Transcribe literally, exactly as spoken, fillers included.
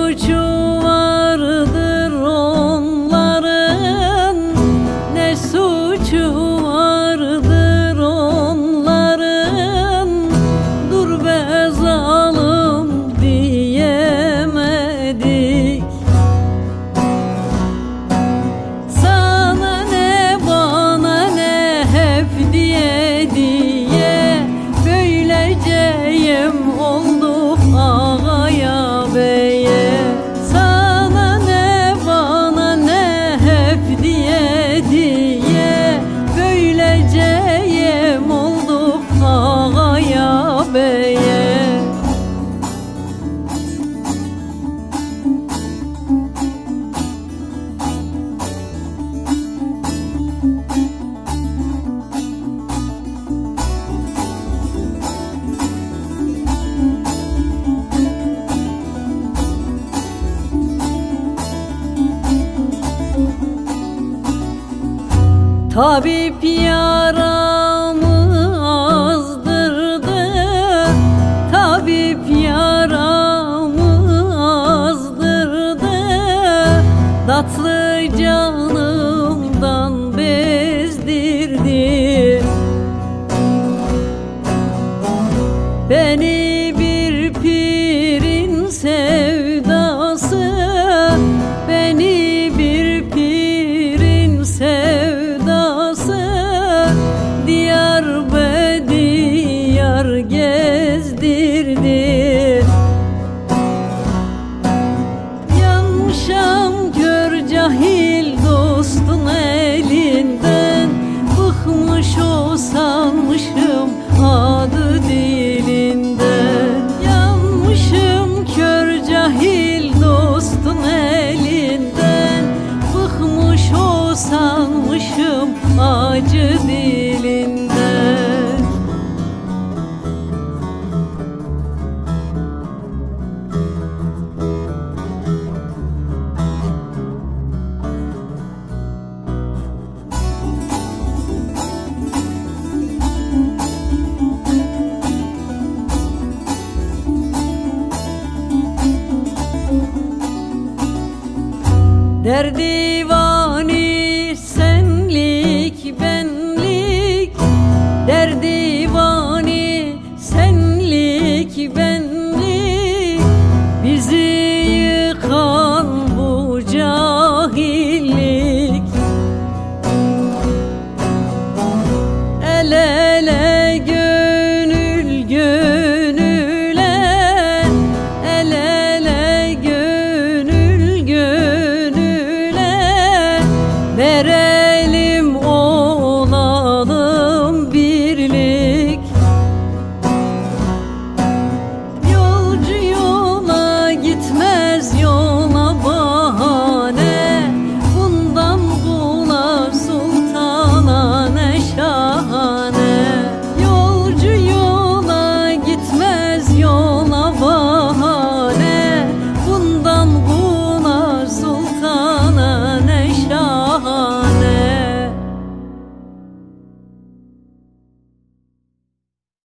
suçu vardır onların, ne suçu vardır onların. Dur be zalim diyemedik. Sana ne bana ne hep diye diye böylece yem olduk ağaya beye. Sana ne bana ne hep diye diye böylece yem olduk ağaya beye. Tabip yaramı azdırdı, tabip yaramı azdırdı. Tatlı canımdan bezdirdi. Beni bir pirin sevdası, beni bir pirin sevdası diyar be diyar gezdirdi. Yanmışam kör cahil dostun elinden, bıkmış o sanmışım adı dilinden. Yanmışım kör cahil dostun elinden, bıkmış o sanmışım acı dilinden. Derdi var